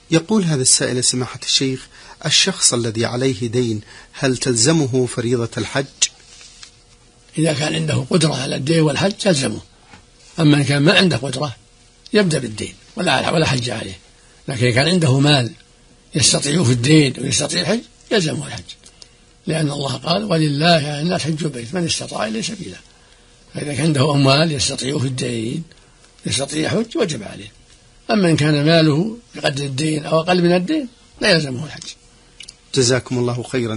يقول هذا السائل سماحة الشيخ: الشخص الذي عليه دين هل تلزمه فريضة الحج؟ إذا كان عنده قدرة على الدين والحج تلزمه، أما إن كان ما عنده قدرة يبدأ بالدين ولا حج عليه. لكن كان عنده مال يستطيع في الدين ويستطيع الحج يلزمه الحج، لأن الله قال: ولله على الناس حج البيت من استطاع إليه سبيلا. فإذا كان عنده أموال يستطيع في الدين يستطيع حج وجب عليه. أما إن كان ماله بقدر الدين أو أقل من الدين لا يلزمه الحج. جزاكم الله خيرا.